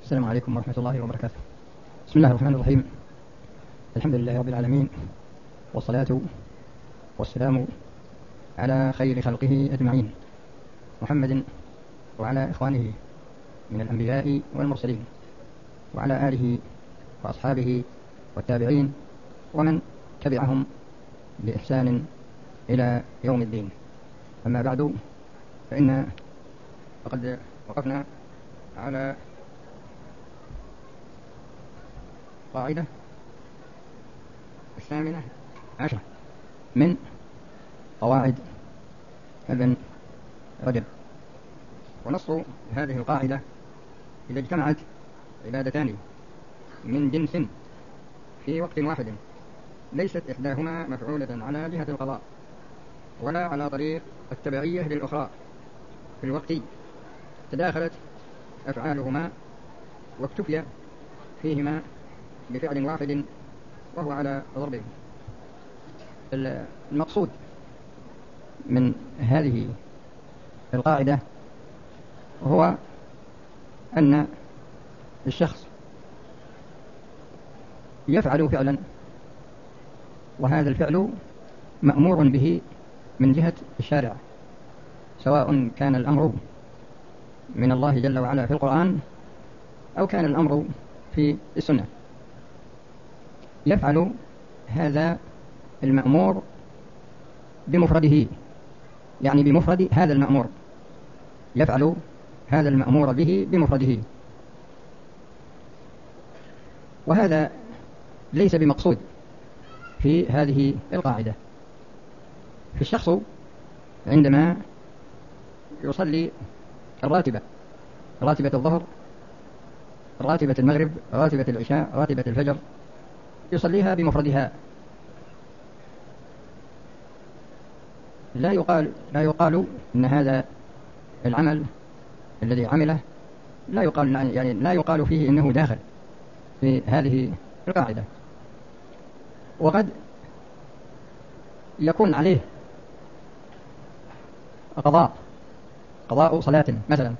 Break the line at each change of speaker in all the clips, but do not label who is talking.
السلام عليكم ورحمة الله وبركاته. بسم الله الرحمن الرحيم. الحمد لله رب العالمين، والصلاة والسلام على خير خلقه أجمعين، محمد وعلى إخوانه من الأنبياء والمرسلين، وعلى آله وأصحابه والتابعين ومن تبعهم بإحسان إلى يوم الدين. أما بعد، فإن وقد وقفنا على قاعدة 18 من قواعد ابن رجب. ونص هذه القاعدة: إذا اجتمعت عبادتان من جنس في وقت واحد ليست إحداهما مفعولة على جهة القضاء ولا على طريق التبعية للأخرى في الوقت، تداخلت أفعالهما واكتفي فيهما بفعل واحد وهو على ضربه. المقصود من هذه القاعدة هو أن الشخص يفعل فعلا، وهذا الفعل مأمور به من جهة الشارع، سواء كان الأمر من الله جل وعلا في القرآن أو كان الأمر في السنة. يفعل هذا المأمور بمفرده، يعني بمفرد هذا المأمور، يفعل هذا المأمور به بمفرده، وهذا ليس بمقصود في هذه القاعدة. في الشخص عندما يصلي الراتبة، راتبة الظهر، راتبة المغرب، راتبة العشاء، راتبة الفجر، يصليها بمفردها، لا يقال إن هذا العمل الذي عمله لا يقال فيه إنه داخل في هذه القاعدة. وقد يكون عليه قضاء صلاة مثلا،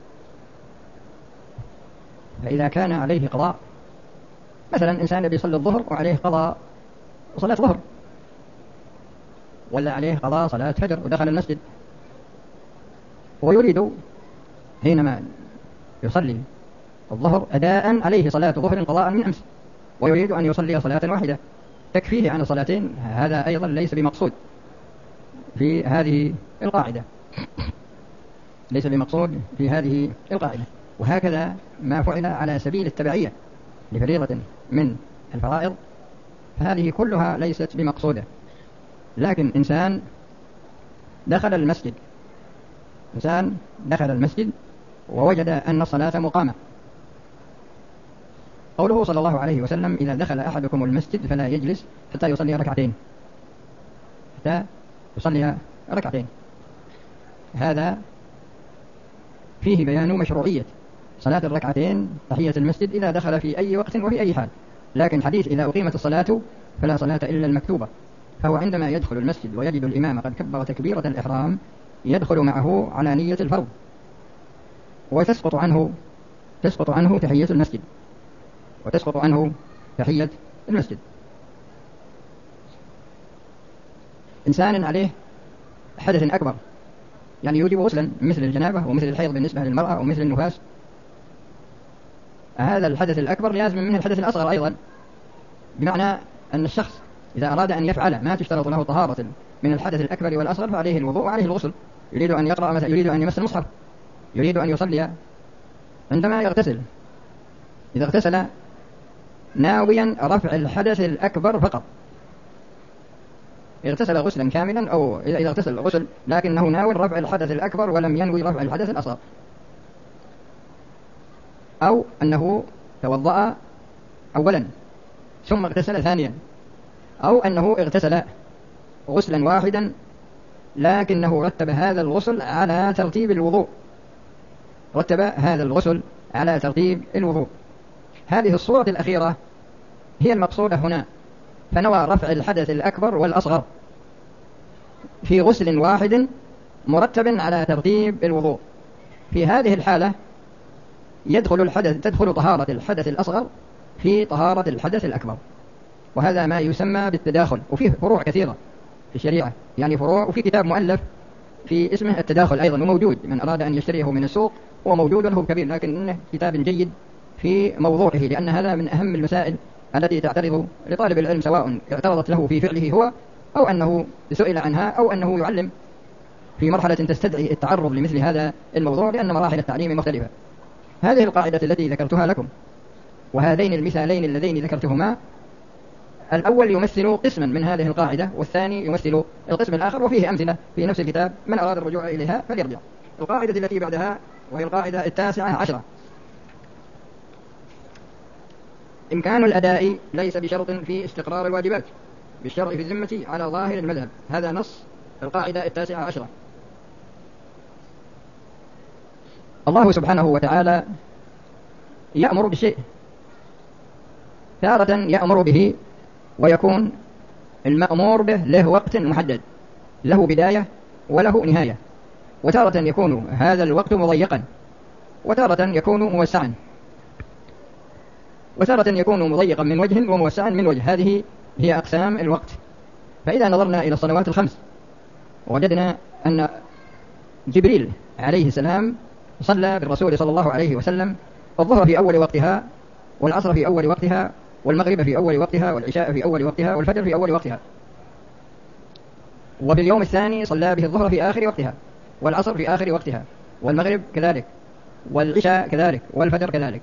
فإذا كان عليه قضاء، مثلا إنسان بيصلي الظهر وعليه قضاء صلاة ظهر، ولا عليه قضاء صلاة فجر ودخل المسجد، ويريد حينما يصلي الظهر أداء عليه صلاة ظهر قضاء من أمس، ويريد أن يصلي صلاة واحدة تكفيه عن الصلاتين، هذا أيضا ليس بمقصود في هذه القاعدة، ليس بمقصود في هذه القاعدة. وهكذا ما فعل على سبيل التبعية لفريضة من الفرائض، فهذه كلها ليست بمقصودة. لكن إنسان دخل المسجد ووجد أن الصلاة مقامة، قوله صلى الله عليه وسلم: إذا دخل أحدكم المسجد فلا يجلس حتى يصلي ركعتين، هذا فيه بيان مشروعية صلاة الركعتين تحية المسجد إذا دخل في أي وقت وفي أي حال. لكن حديث إذا أقيمت الصلاة فلا صلاة إلا المكتوبة، فهو عندما يدخل المسجد ويجد الإمام قد كبر تكبيرة الإحرام يدخل معه على نية الفرض، وتسقط عنه تحية المسجد. إنسان عليه حدث أكبر، يعني يوجب غسلا، مثل الجنابة ومثل الحيض بالنسبة للمرأة ومثل النفاس، هذا الحدث الأكبر لازم منه الحدث الأصغر أيضا، بمعنى أن الشخص إذا أراد أن يفعل ما تشترط له طهارة من الحدث الأكبر والأصغر فعليه الوضوء وعليه الغسل. يريد أن يقرأ مثلا، يريد أن يمس المصحف، يريد أن يصلي، عندما يغتسل إذا اغتسل ناويا رفع الحدث الأكبر فقط، اغتسل غسلا كاملا، أو إذا اغتسل غسل لكنه ناوي رفع الحدث الأكبر ولم ينوي رفع الحدث الأصغر، أو أنه توضأ أولا ثم اغتسل ثانيا، أو أنه اغتسل غسلا واحدا لكنه رتب هذا الغسل على ترتيب الوضوء، هذه الصورة الأخيرة هي المقصودة هنا، فنوى رفع الحدث الأكبر والأصغر في غسل واحد مرتب على ترتيب الوضوء. في هذه الحالة تدخل طهارة الحدث الأصغر في طهارة الحدث الأكبر، وهذا ما يسمى بالتداخل. وفيه فروع كثيرة في الشريعة، يعني فروع، وفي كتاب مؤلف في اسمه التداخل أيضا، وموجود من أراد أن يشتريه من السوق، هو موجود وله كبير، لكنه كتاب جيد في موضوعه، لأن هذا من أهم المسائل التي تعترض لطالب العلم، سواء اعترضت له في فعله هو، أو أنه سئل عنها، أو أنه يعلم في مرحلة تستدعي التعرض لمثل هذا الموضوع، لأن مراحل التعليم مختلفة. هذه القاعدة التي ذكرتها لكم، وهذين المثالين اللذين ذكرتهما، الأول يمثل قسما من هذه القاعدة، والثاني يمثل القسم الآخر، وفيه أمثلة في نفس الكتاب، من أراد الرجوع إليها فليرجع. القاعدة التي بعدها وهي القاعدة 19: إمكان الأداء ليس بشرط في استقرار الواجبات بالشرع في الذمة على ظاهر المذهب. هذا نص القاعدة 19. الله سبحانه وتعالى يأمر بالشيء، تارة يأمر به ويكون المأمور به له وقت محدد، له بداية وله نهاية، وتارة يكون هذا الوقت مضيقا، وتارة يكون موسعا، وتارة يكون مضيقا من وجه وموسعا من وجه. هذه هي أقسام الوقت. فإذا نظرنا إلى الصلوات الخمس، وجدنا أن جبريل عليه السلام صلى بالرسول صلى الله عليه وسلم الظهر في أول وقتها، والعصر في أول وقتها، والمغرب في أول وقتها، والعشاء في أول وقتها، والفجر في أول وقتها. وباليوم الثاني صلى به الظهر في آخر وقتها، والعصر في آخر وقتها، والمغرب كذلك، والعشاء كذلك، والفجر كذلك.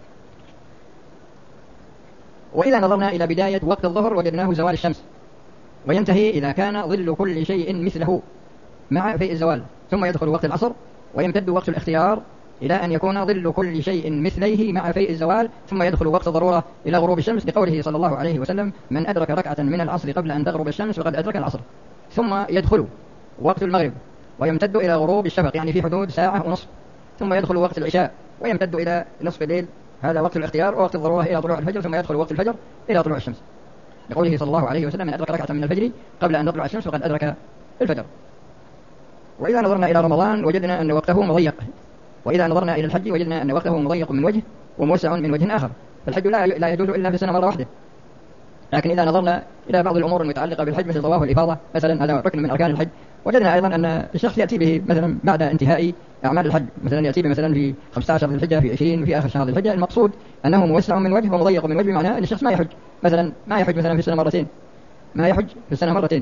وإذا نظرنا إلى بداية وقت الظهر وجدناه زوال الشمس، وينتهي إذا كان ظل كل شيء مثله مع فيء الزوال، ثم يدخل وقت العصر، ويمتد وقت الاختيار إلى أن يكون ظل كل شيء مثليه مع فيء الزوال، ثم يدخل وقت الضرورة إلى غروب الشمس، لقوله صلى الله عليه وسلم: من أدرك ركعة من العصر قبل أن تغرب الشمس فقد أدرك العصر. ثم يدخل وقت المغرب ويمتد إلى غروب الشفق، يعني في حدود ساعة ونصف، ثم يدخل وقت العشاء ويمتد إلى نصف الليل، هذا وقت الاختيار، ووقت الضرورة إلى طلوع الفجر، ثم يدخل وقت الفجر إلى طلوع الشمس، لقوله صلى الله عليه وسلم: من أدرك ركعة من الفجر قبل أن تطلع الشمس فقد أدرك الفجر. وإذا نظرنا إلى رمضان وجدنا أن وقته مضيق، وإذا نظرنا إلى الحج وجدنا أن وقته مضيق من وجه وموسع من وجه آخر. فالحج لا يجوز إلا في السنة مرة واحدة. لكن إذا نظرنا إلى بعض الأمور المتعلقة بالحج مثل طواف الإفاضة مثلا، هذا ركن من أركان الحج، وجدنا أيضا أن الشخص يأتي به مثلا بعد انتهاء أعمال الحج، مثلا يأتي به مثلا في 15 ذي الحجة، في 20، في آخر شهر ذي الحجة. المقصود أنه موسع من وجه ومضيق من وجه، بمعنى أن الشخص ما يحج مثلا في السنة مرتين، ما يحج في السنة مرتين.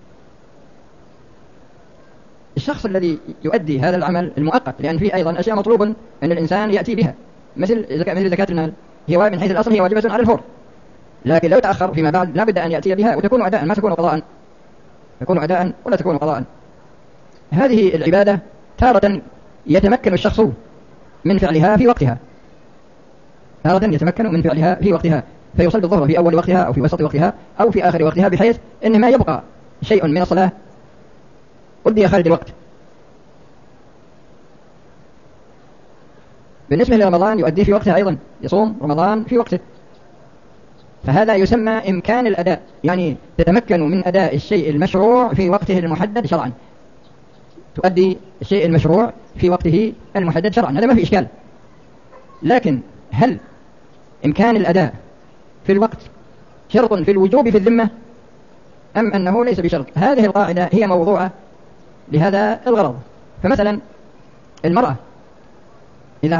الشخص الذي يؤدي هذا العمل المؤقت، لأن فيه أيضا أشياء مطلوب أن الإنسان يأتي بها، مثل زكاة المال، هي من حيث الأصل هي واجبة على الفور، لكن لو تأخر فيما بعد لا بد أن يأتي بها، وتكون أداء ما تكون قضاء، تكون أداء ولا تكون قضاء. هذه العبادة تارة يتمكن الشخص من فعلها في وقتها، تارة يتمكن من فعلها في وقتها، فيصلي الظهر في أول وقتها أو في وسط وقتها أو في آخر وقتها، بحيث أن ما يبقى شيء من الصلاة أدي خارج الوقت. بالنسبة لرمضان يؤدي في وقتها أيضا، يصوم رمضان في وقته، فهذا يسمى إمكان الأداء، يعني تتمكن من أداء الشيء المشروع في وقته المحدد شرعا، تؤدي الشيء المشروع في وقته المحدد شرعا، هذا ما في إشكال. لكن هل إمكان الأداء في الوقت شرط في الوجوب في الذمة أم أنه ليس بشرط؟ هذه القاعدة هي موضوعة لهذا الغرض. فمثلا المرأة إذا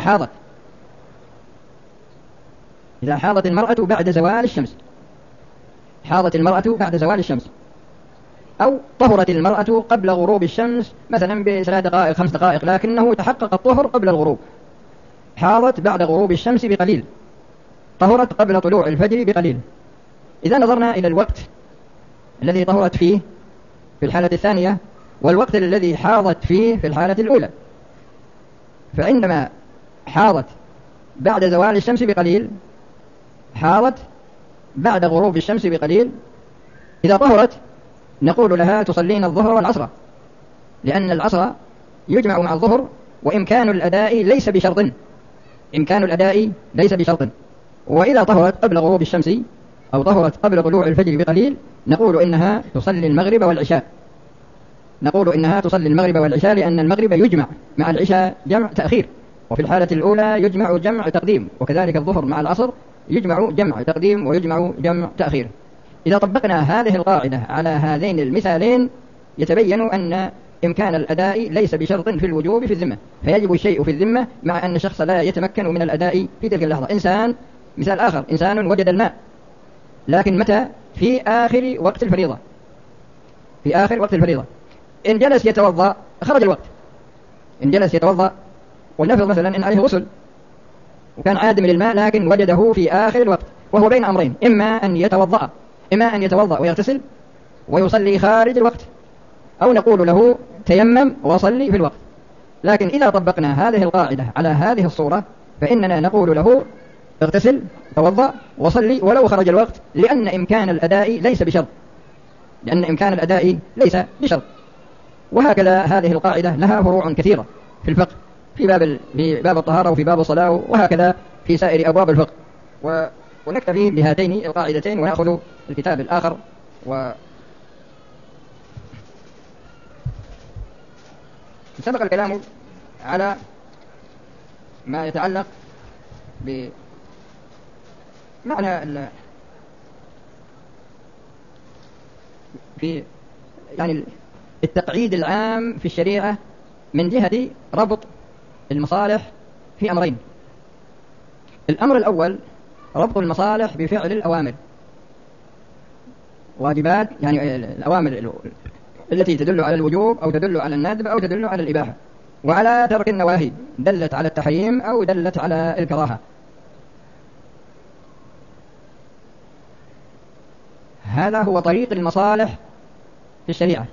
حاضت المرأة بعد زوال الشمس، حاضت المرأة بعد زوال الشمس، أو طهرت المرأة قبل غروب الشمس مثلا ب3 دقائق 5 دقائق، لكنه تحقق الطهر قبل الغروب، حاضت بعد غروب الشمس بقليل، طهرت قبل طلوع الفجر بقليل. إذا نظرنا إلى الوقت الذي طهرت فيه في الحالة الثانية والوقت الذي حاضت فيه في الحالة الأولى، فعندما حاضت بعد زوال الشمس بقليل، حاضت بعد غروب الشمس بقليل، إذا طهرت نقول لها تصلين الظهر والعصر، لأن العصر يجمع مع الظهر، وإمكان الأداء ليس بشرط، إمكان الأداء ليس بشرط. وإذا طهرت قبل غروب الشمس أو طهرت قبل طلوع الفجر بقليل نقول إنها تصلي المغرب والعشاء، نقول إنها تصلي المغرب والعشاء، لأن المغرب يجمع مع العشاء جمع تأخير، وفي الحالة الأولى يجمع جمع تقديم، وكذلك الظهر مع العصر يجمع جمع تقديم ويجمع جمع تأخير. إذا طبقنا هذه القاعدة على هذين المثالين يتبين أن إمكان الأداء ليس بشرط في الوجوب في الذمة، فيجب الشيء في الذمة مع أن الشخص لا يتمكن من الأداء في تلك اللحظة. إنسان، مثال آخر، إنسان وجد الماء لكن متى؟ في آخر وقت الفريضة، في آخر وقت الفريضة. إن جلس يتوضأ خرج الوقت، إن جلس يتوضأ، ولنفرض مثلا إن عليه غسل وكان عادم للماء لكن وجده في آخر الوقت وهو بين أمرين، إما أن يتوضأ ويغتسل ويصلي خارج الوقت، أو نقول له تيمم وصلي في الوقت. لكن إذا طبقنا هذه القاعدة على هذه الصورة فإننا نقول له اغتسل توضأ وصلي ولو خرج الوقت، لأن إمكان الأداء ليس بشرط. وهكذا هذه القاعدة لها فروع كثيرة في الفقه، في باب الطهارة وفي باب الصلاة، وهكذا في سائر أبواب الفقه. ونكتفي بهاتين القاعدتين ونأخذ الكتاب الآخر. سبق الكلام على ما يتعلق بمعنى في يعني التقعيد العام في الشريعة من جهة ربط المصالح في أمرين. الأمر الأول ربط المصالح بفعل الأوامر، واجبات يعني الأوامر التي تدل على الوجوب أو تدل على الندب أو تدل على الإباحة، وعلى ترك النواهي دلت على التحريم أو دلت على الكراهة. هذا هو طريق المصالح في الشريعة.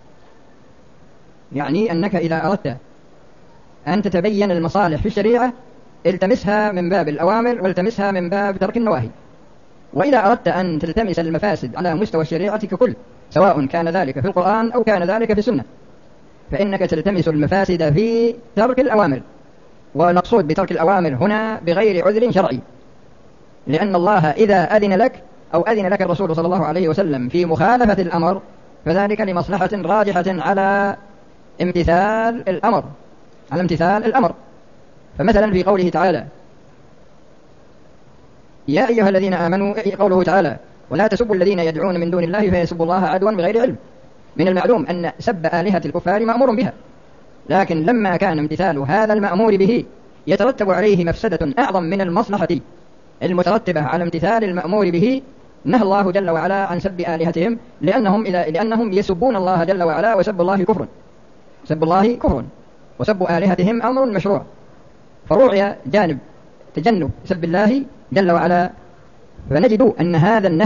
يعني أنك إذا أردت أن تتبين المصالح في الشريعة التمسها من باب الأوامر والتمسها من باب ترك النواهي. وإذا أردت أن تلتمس المفاسد على مستوى الشريعة ككل، سواء كان ذلك في القرآن أو كان ذلك في السنة، فإنك تلتمس المفاسد في ترك الأوامر. ونقصد بترك الأوامر هنا بغير عذر شرعي، لأن الله إذا أذن لك أو أذن لك الرسول صلى الله عليه وسلم في مخالفة الأمر فذلك لمصلحة راجحة على امتثال الأمر. فمثلا في قوله تعالى يا أيها الذين آمنوا، قوله تعالى ولا تسبوا الذين يدعون من دون الله فيسبوا الله عدوا بغير علم. من المعلوم أن سب آلهة الكفار مأمور بها، لكن لما كان امتثال هذا المأمور به يترتب عليه مفسدة أعظم من المصلحة المترتبة على امتثال المأمور به، نهى الله جل وعلا عن سب آلهتهم لأنهم يسبون الله جل وعلا، وسب الله كفر، وسب آلهتهم أمر مشروع. فروعي جانب تجنب سب الله جل وعلا، فنجد أن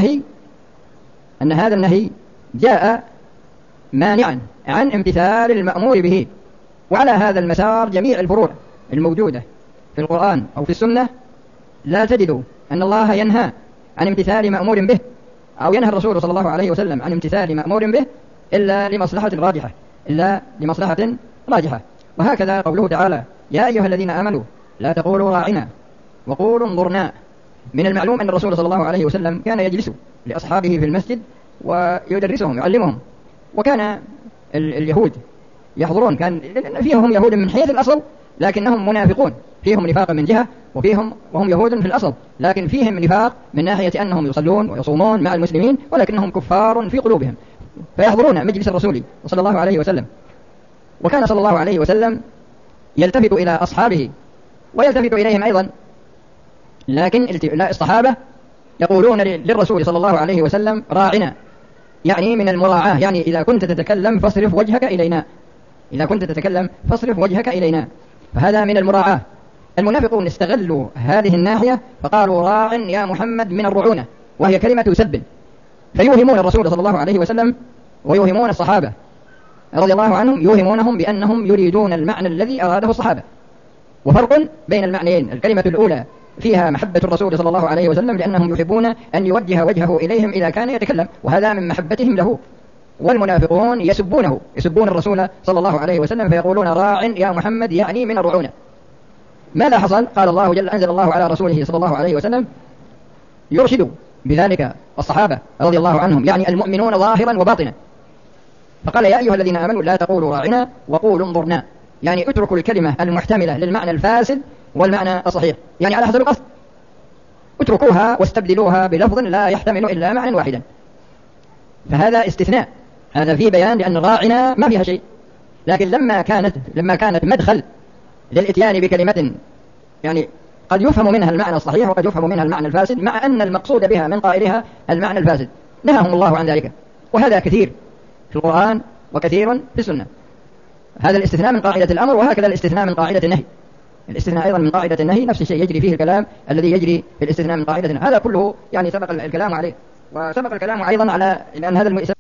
هذا النهي جاء مانعا عن امتثال المأمور به. وعلى هذا المسار جميع الفروع الموجودة في القرآن أو في السنة لا تجد أن الله ينهى عن امتثال مأمور به أو ينهى الرسول صلى الله عليه وسلم عن امتثال مأمور به إلا لمصلحة راجحة. وهكذا قوله تعالى يا أيها الذين آمنوا لا تقولوا راعنا وقولوا انظرنا. من المعلوم أن الرسول صلى الله عليه وسلم كان يجلس لأصحابه في المسجد ويدرسهم يعلمهم، وكان اليهود يحضرون، كان فيهم يهود من حيث الأصل لكنهم منافقون، فيهم نفاق من جهة وهم يهود في الأصل، لكن فيهم نفاق من ناحية أنهم يصلون ويصومون مع المسلمين ولكنهم كفار في قلوبهم، فيحضرون مجلس الرسول صلى الله عليه وسلم. وكان صلى الله عليه وسلم يلتفت إلى أصحابه ويلتفت إليهم أيضا، لكن الصحابة يقولون للرسول صلى الله عليه وسلم راعنا، يعني من المراعاة، يعني إذا كنت تتكلم فاصرف وجهك إلينا، فهذا من المراعاة. المنافقون استغلوا هذه الناحية فقالوا راع يا محمد من الرعونة، وهي كلمة سب، فيوهمون الرسول صلى الله عليه وسلم ويوهمون الصحابة رضي الله عنهم، يوهمونهم بأنهم يريدون المعنى الذي أراده الصحابة. وفرق بين المعنيين، الكلمة الأولى فيها محبة الرسول صلى الله عليه وسلم لأنهم يحبون أن يوجه وجهه إليهم إذا كان يتكلم، وهذا من محبتهم له. والمنافقون يسبون الرسول صلى الله عليه وسلم فيقولون راع يا محمد، يعني من الرعونة. ماذا حصل؟ قال الله أنزل الله على رسوله صلى الله عليه وسلم يرشد بذلك الصحابة رضي الله عنهم، يعني المؤمنون ظاهرا وباطنا، فقال يا أيها الذين آمنوا لا تقولوا راعنا وقولوا انظرنا. يعني اتركوا الكلمة المحتملة للمعنى الفاسد والمعنى الصحيح، يعني على حسب القصد، اتركوها واستبدلوها بلفظ لا يحتمل إلا معنى واحدا. فهذا استثناء، هذا فيه بيان لأن الراعنا ما فيها شيء. لكن لما كانت مدخل للإتيان بكلمة يعني قد يفهم منها المعنى الصحيح وقد يفهم منها المعنى الفاسد، مع أن المقصود بها من قائلها المعنى الفاسد، نهاهم الله عن ذلك. وهذا كثير في القرآن وكثير في السنة. هذا الاستثناء من قاعدة الأمر، وهكذا الاستثناء من قاعدة النهي. الاستثناء أيضا من قاعدة النهي نفس الشيء يجري فيه الكلام الذي يجري في الاستثناء من قاعدة النهي. هذا كله يعني سبق الكلام عليه، وسبق الكلام أيضا على أن هذا